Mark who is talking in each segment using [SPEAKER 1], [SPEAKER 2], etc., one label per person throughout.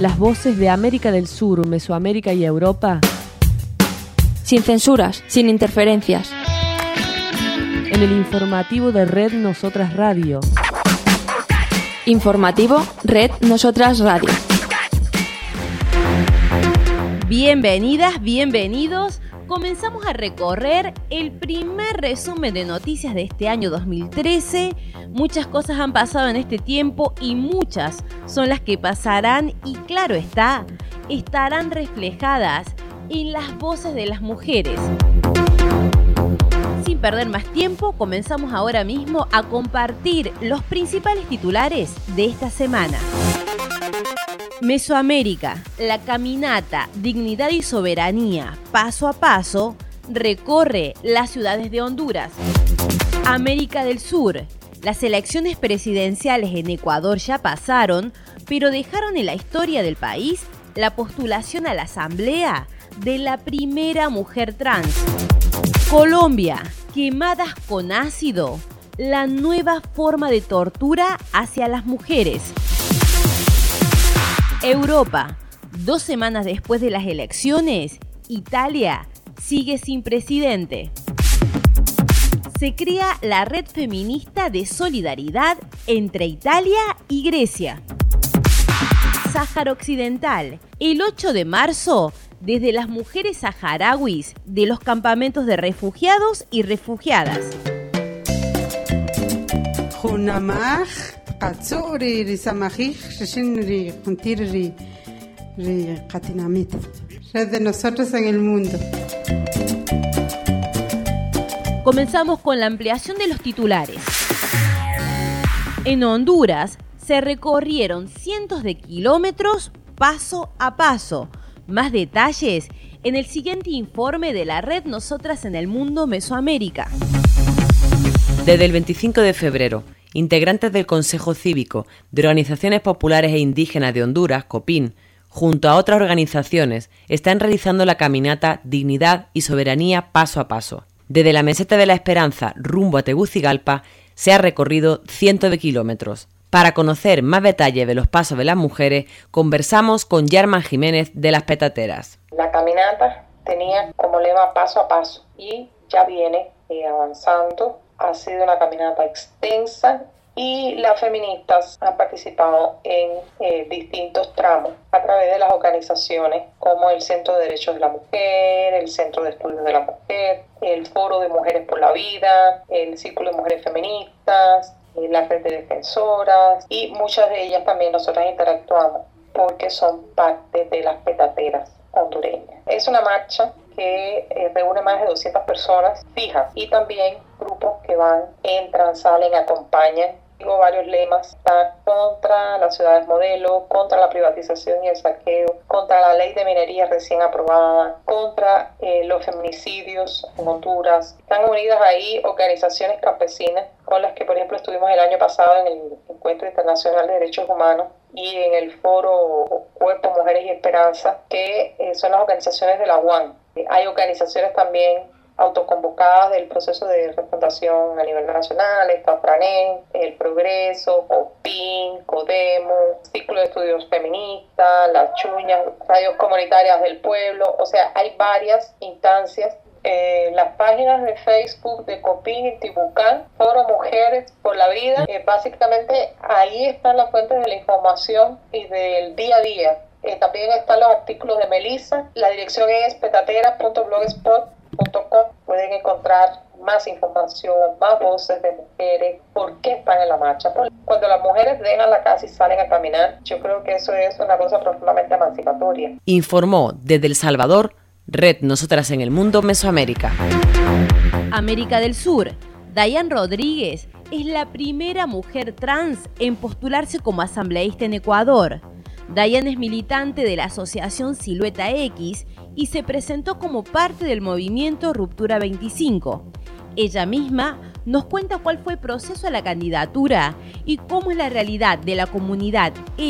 [SPEAKER 1] Las voces de América del Sur, Mesoamérica y Europa.
[SPEAKER 2] Sin censuras, sin interferencias.
[SPEAKER 1] En el informativo de Red Nosotras Radio.
[SPEAKER 2] Informativo Red Nosotras Radio.
[SPEAKER 3] Bienvenidas, bienvenidos. Comenzamos a recorrer el primer resumen de noticias de este año 2013. Muchas cosas han pasado en este tiempo y muchas son las que pasarán y claro está, estarán reflejadas en las voces de las mujeres. Sin perder más tiempo, comenzamos ahora mismo a compartir los principales titulares de esta semana. Mesoamérica, la caminata Dignidad y Soberanía, paso a paso, recorre las ciudades de Honduras. América del Sur, las elecciones presidenciales en Ecuador ya pasaron, pero dejaron en la historia del país la postulación a la asamblea de la primera mujer trans. Colombia, quemadas con ácido, la nueva forma de tortura hacia las mujeres. Europa, 2 semanas después de las elecciones, Italia sigue sin presidente. Se crea la Red Feminista de Solidaridad entre Italia y Grecia. Sáhara Occidental, el 8 de marzo, desde las mujeres saharauis de los campamentos de refugiados y refugiadas.
[SPEAKER 4] Red de Nosotros en el Mundo.
[SPEAKER 3] Comenzamos con la ampliación de los titulares. En Honduras se recorrieron cientos de kilómetros paso a paso. Más detalles en el siguiente informe de la Red Nosotras en el Mundo Mesoamérica.
[SPEAKER 5] Desde el 25 de febrero, integrantes del Consejo Cívico de Organizaciones Populares e Indígenas de Honduras, COPIN, junto a otras organizaciones, están realizando la caminata Dignidad y Soberanía paso a paso. Desde la Meseta de la Esperanza rumbo a Tegucigalpa se ha recorrido cientos de kilómetros. Para conocer más detalles de los pasos de las mujeres, conversamos con Yarman Jiménez de Las Petateras.
[SPEAKER 6] La caminata tenía como lema paso a paso y ya viene avanzando. Ha sido una caminata extensa y las feministas han participado en distintos tramos a través de las organizaciones como el Centro de Derechos de la Mujer, el Centro de Estudios de la Mujer, el Foro de Mujeres por la Vida, el Círculo de Mujeres Feministas, la Red de Defensoras y muchas de ellas también nosotras interactuamos porque son parte de las petateras hondureñas. Es una marcha que reúne más de 200 personas fijas y también grupos que van, entran, salen, acompañan. Tengo varios lemas: está contra las ciudades modelo, contra la privatización y el saqueo, contra la ley de minería recién aprobada, contra los feminicidios en Honduras. Están unidas ahí organizaciones campesinas con las que, por ejemplo, estuvimos el año pasado en el Encuentro Internacional de Derechos Humanos y en el foro Cuerpo, Mujeres y Esperanza, que son las organizaciones de la UAN. Hay organizaciones también autoconvocadas del proceso de refundación a nivel nacional. Está FRANEN, El Progreso, COPIN, CODEMO, Círculo de Estudios Feministas, Las Chuñas, Radios Comunitarias del Pueblo. O sea, hay varias instancias. Las páginas de Facebook de COPIN y Tibucán, Foro Mujeres por la Vida, básicamente ahí están las fuentes de la información y del día a día. También están los artículos de Melissa. La dirección es petateras.blogspot.com. Pueden encontrar más información, más voces de mujeres, por qué están en la marcha. Cuando las mujeres dejan la casa y salen a caminar, yo creo que eso es una cosa profundamente emancipatoria.
[SPEAKER 5] Informó desde El Salvador, Red Nosotras en el Mundo Mesoamérica.
[SPEAKER 3] América del Sur, Dayan Rodríguez es la primera mujer trans en postularse como asambleísta en Ecuador. Dayan es militante de la asociación Silueta X y se presentó como parte del movimiento Ruptura 25. Ella misma nos cuenta cuál fue el proceso a la candidatura y cómo es la realidad de la comunidad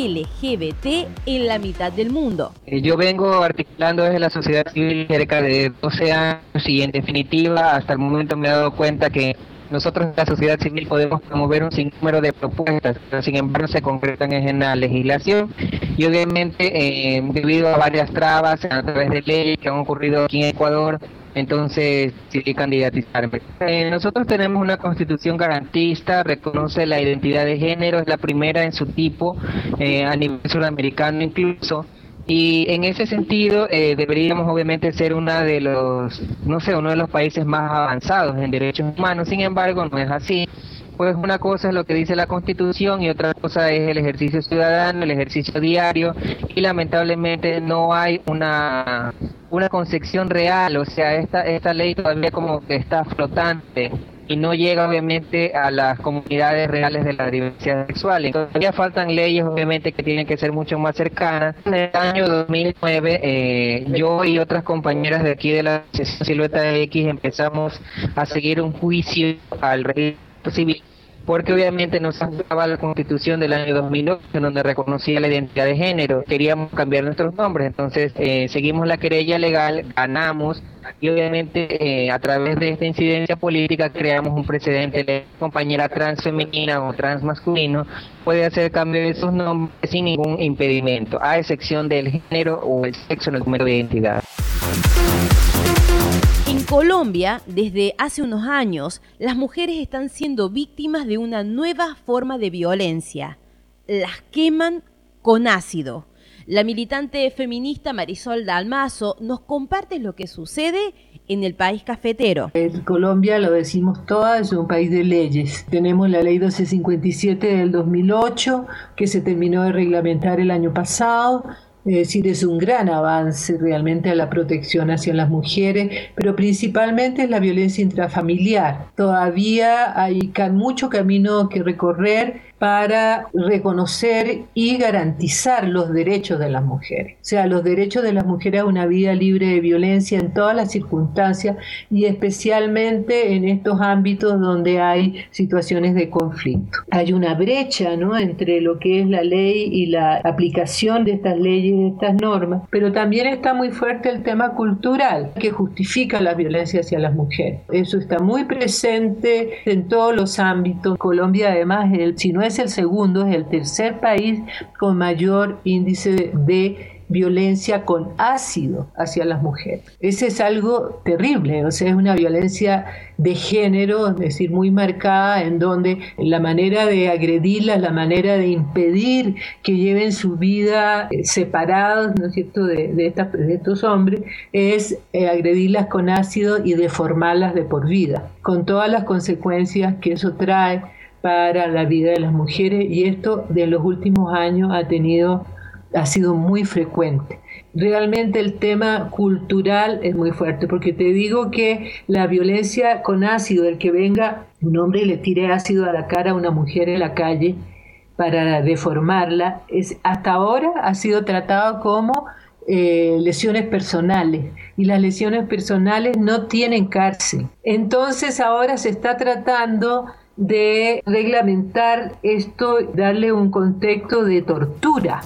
[SPEAKER 3] LGBT en la mitad del mundo.
[SPEAKER 7] Yo vengo articulando desde la sociedad civil cerca de 12 años y en definitiva hasta el momento me he dado cuenta que nosotros la sociedad civil podemos promover un sinnúmero de propuestas, pero sin embargo se concretan en la legislación y obviamente debido a varias trabas a través de leyes que han ocurrido aquí en Ecuador, entonces decidí candidatizarme. Nosotros tenemos una constitución garantista, reconoce la identidad de género, es la primera en su tipo a nivel sudamericano incluso. Y en ese sentido deberíamos obviamente ser uno de los países más avanzados en derechos humanos. Sin embargo, no es así. Pues una cosa es lo que dice la Constitución y otra cosa es el ejercicio ciudadano, el ejercicio diario, y lamentablemente no hay una concepción real. O sea, esta ley todavía como que está flotante y no llega obviamente a las comunidades reales de la diversidad sexual. Entonces todavía faltan leyes obviamente que tienen que ser mucho más cercanas. En el año 2009 yo y otras compañeras de aquí de la Asociación Silueta X empezamos a seguir un juicio al registro civil, porque obviamente nos afectaba la Constitución del año 2008, en donde reconocía la identidad de género. Queríamos cambiar nuestros nombres, entonces seguimos la querella legal, ganamos, y obviamente a través de esta incidencia política creamos un precedente. La compañera transfemenina o transmasculino puede hacer cambio de sus nombres sin ningún impedimento, a excepción del género o el sexo en el número de identidad.
[SPEAKER 3] En Colombia, desde hace unos años, las mujeres están siendo víctimas de una nueva forma de violencia. Las queman con ácido. La militante feminista Marisol Dalmazo nos comparte lo que sucede en el país cafetero.
[SPEAKER 4] En Colombia, lo decimos todas, es un país de leyes. Tenemos la ley 1257 del 2008, que se terminó de reglamentar el año pasado. Es decir, es un gran avance realmente a la protección hacia las mujeres, pero principalmente es la violencia intrafamiliar. Todavía hay mucho camino que recorrer para reconocer y garantizar los derechos de las mujeres. O sea, los derechos de las mujeres a una vida libre de violencia en todas las circunstancias y especialmente en estos ámbitos donde hay situaciones de conflicto. Hay una brecha, ¿no?, entre lo que es la ley y la aplicación de estas leyes, de estas normas, pero también está muy fuerte el tema cultural que justifica la violencia hacia las mujeres. Eso está muy presente en todos los ámbitos. Colombia, además, si no es el segundo, es el tercer país con mayor índice de violencia con ácido hacia las mujeres. Ese es algo terrible, o sea, es una violencia de género, es decir, muy marcada, en donde la manera de agredirlas, la manera de impedir que lleven su vida separados, ¿no es cierto?, de estos hombres, es agredirlas con ácido y deformarlas de por vida, con todas las consecuencias que eso trae para la vida de las mujeres, y esto de los últimos años ha sido muy frecuente. Realmente el tema cultural es muy fuerte, porque te digo que la violencia con ácido, el que venga un hombre y le tire ácido a la cara a una mujer en la calle para deformarla, hasta ahora ha sido tratado como lesiones personales, y las lesiones personales no tienen cárcel. Entonces ahora se está tratando de reglamentar esto, darle un contexto de tortura.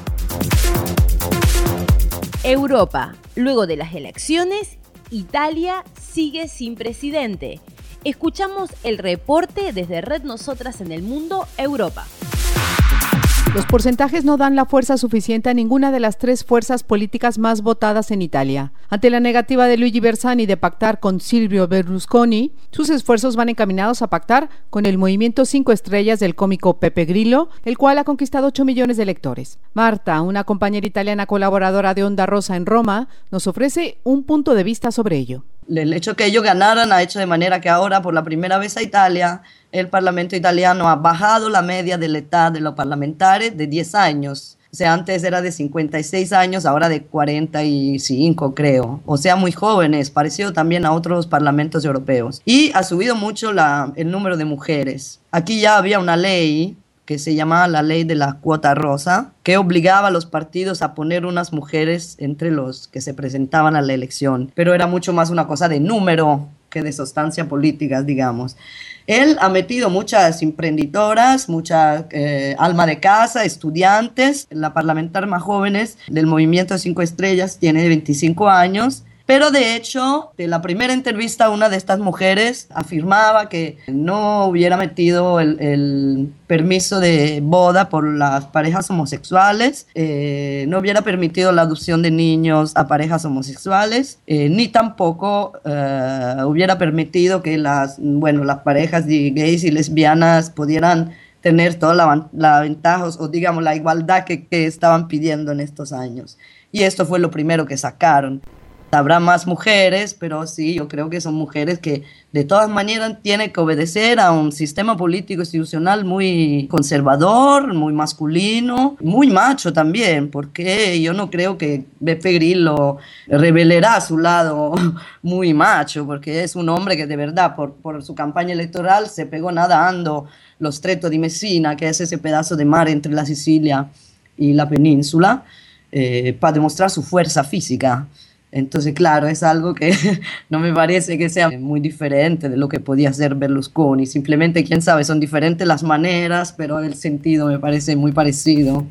[SPEAKER 3] Europa. Luego de las elecciones, Italia sigue sin presidente. Escuchamos el reporte desde Red Nosotras en el Mundo, Europa.
[SPEAKER 8] Los porcentajes no dan la fuerza suficiente a ninguna de las tres fuerzas políticas más votadas en Italia. Ante la negativa de Luigi Bersani de pactar con Silvio Berlusconi, sus esfuerzos van encaminados a pactar con el movimiento 5 estrellas del cómico Pepe Grillo, el cual ha conquistado 8 millones de lectores. Marta, una compañera italiana colaboradora de Onda Rosa en Roma, nos ofrece un punto de vista sobre ello.
[SPEAKER 9] El hecho que ellos ganaran ha hecho de manera que ahora, por la primera vez a Italia, el Parlamento italiano ha bajado la media de la edad de los parlamentarios de 10 años. O sea, antes era de 56 años, ahora de 45, creo. O sea, muy jóvenes, parecido también a otros parlamentos europeos. Y ha subido mucho el número de mujeres. Aquí ya había una ley que se llamaba la ley de la cuota rosa, que obligaba a los partidos a poner unas mujeres entre los que se presentaban a la elección, pero era mucho más una cosa de número que de sustancia política, digamos. Él ha metido muchas emprendedoras, mucha alma de casa, estudiantes. La parlamentaria más jóvenes del movimiento 5 estrellas tiene 25 años, Pero de hecho, de la primera entrevista, una de estas mujeres afirmaba que no hubiera metido el permiso de boda por las parejas homosexuales, no hubiera permitido la adopción de niños a parejas homosexuales, ni tampoco hubiera permitido que las parejas de gays y lesbianas pudieran tener toda la ventaja o digamos la igualdad que estaban pidiendo en estos años. Y esto fue lo primero que sacaron. Habrá más mujeres, pero sí, yo creo que son mujeres que de todas maneras tienen que obedecer a un sistema político institucional muy conservador, muy masculino, muy macho también, porque yo no creo que Beppe Grillo revelará su lado muy macho, porque es un hombre que de verdad por su campaña electoral se pegó nadando lo Stretto di Messina, que es ese pedazo de mar entre la Sicilia y la península, para demostrar su fuerza física. Entonces, claro, es algo que no me parece que sea muy diferente de lo que podía hacer Berlusconi. Simplemente, quién sabe, son diferentes las maneras, pero el sentido me parece muy parecido.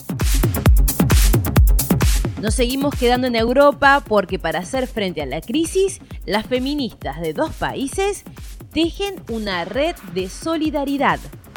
[SPEAKER 3] Nos seguimos quedando en Europa porque para hacer frente a la crisis, las feministas de 2 países tejen una red de solidaridad.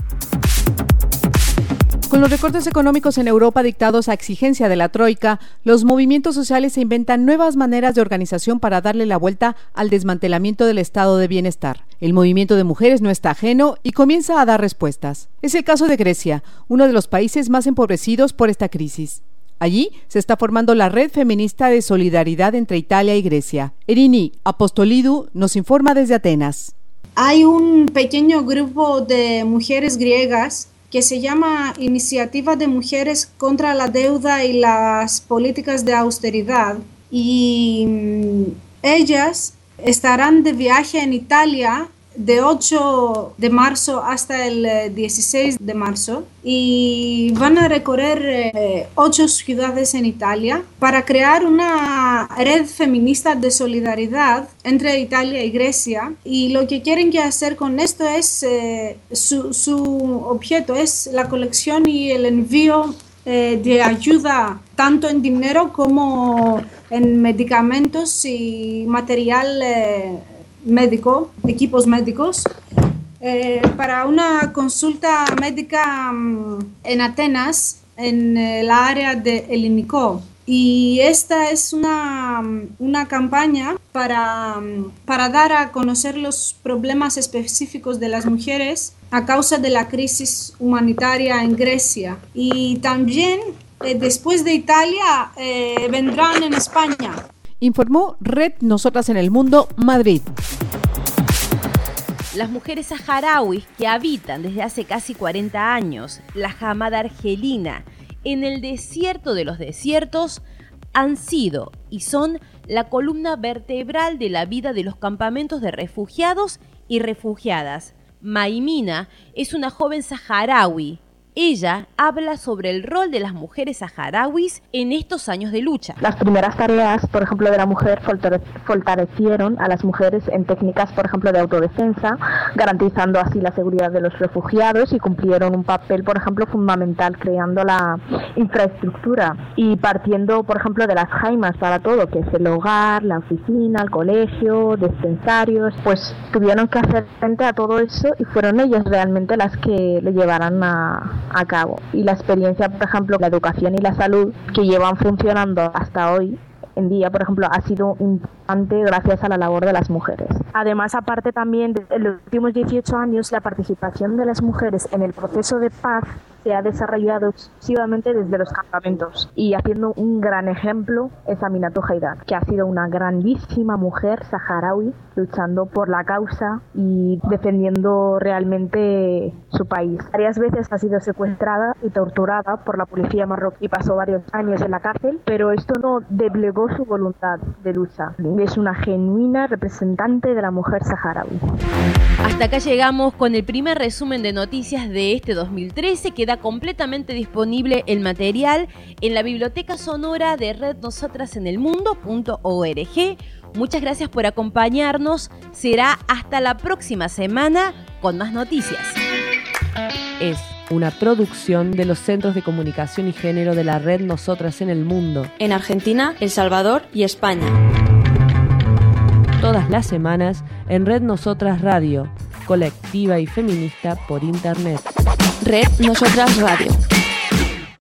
[SPEAKER 8] Con los recortes económicos en Europa dictados a exigencia de la Troika, los movimientos sociales se inventan nuevas maneras de organización para darle la vuelta al desmantelamiento del estado de bienestar. El movimiento de mujeres no está ajeno y comienza a dar respuestas. Es el caso de Grecia, uno de los países más empobrecidos por esta crisis. Allí se está formando la red feminista de solidaridad entre Italia y Grecia. Erini Apostolidou nos informa desde Atenas.
[SPEAKER 10] Hay un pequeño grupo de mujeres griegas que se llama Iniciativa de Mujeres contra la Deuda y las Políticas de Austeridad, y ellas estarán de viaje en Italia de 8 de marzo hasta el 16 de marzo y van a recorrer 8 ciudades en Italia para crear una red feminista de solidaridad entre Italia y Grecia, y lo que quieren hacer con esto es su objeto es la colección y el envío de ayuda tanto en dinero como en medicamentos y material médico, equipos médicos, para una consulta médica en Atenas, en la área de Elinikó. Y esta es una campaña para dar a conocer los problemas específicos de las mujeres a causa de la crisis humanitaria en Grecia. Y también, después de Italia, vendrán en España.
[SPEAKER 8] Informó Red Nosotras en el Mundo, Madrid.
[SPEAKER 3] Las mujeres saharauis que habitan desde hace casi 40 años la Hamada argelina en el desierto de los desiertos han sido y son la columna vertebral de la vida de los campamentos de refugiados y refugiadas. Maimina es una joven saharaui. Ella habla sobre el rol de las mujeres saharauis en estos años de lucha.
[SPEAKER 11] Las primeras tareas, por ejemplo, de la mujer fortalecieron a las mujeres en técnicas, por ejemplo, de autodefensa, garantizando así la seguridad de los refugiados, y cumplieron un papel, por ejemplo, fundamental, creando la infraestructura y partiendo, por ejemplo, de las jaimas para todo, que es el hogar, la oficina, el colegio, dispensarios. Pues tuvieron que hacer frente a todo eso y fueron ellas realmente las que le llevaran a cabo. Y la experiencia, por ejemplo, la educación y la salud que llevan funcionando hasta hoy en día, por ejemplo, ha sido importante gracias a la labor de las mujeres. Además, aparte también, en los últimos 18 años, la participación de las mujeres en el proceso de paz se ha desarrollado exclusivamente desde los campamentos. Y haciendo un gran ejemplo es Aminatou Haidar, que ha sido una grandísima mujer saharaui luchando por la causa y defendiendo realmente su país. Varias veces ha sido secuestrada y torturada por la policía marroquí y pasó varios años en la cárcel, pero esto no doblegó su voluntad de lucha. Es una genuina representante de la mujer saharaui.
[SPEAKER 3] Hasta acá llegamos con el primer resumen de noticias de este 2013. Queda completamente disponible el material en la biblioteca sonora de rednosotrasenelmundo.org. Muchas gracias por acompañarnos. Será hasta la próxima semana con más noticias.
[SPEAKER 1] Es una producción de los Centros de Comunicación y Género de la Red Nosotras en el Mundo.
[SPEAKER 2] En Argentina, El Salvador y España.
[SPEAKER 1] todas las semanas en Red Nosotras Radio, colectiva y feminista por Internet.
[SPEAKER 2] Red Nosotras Radio.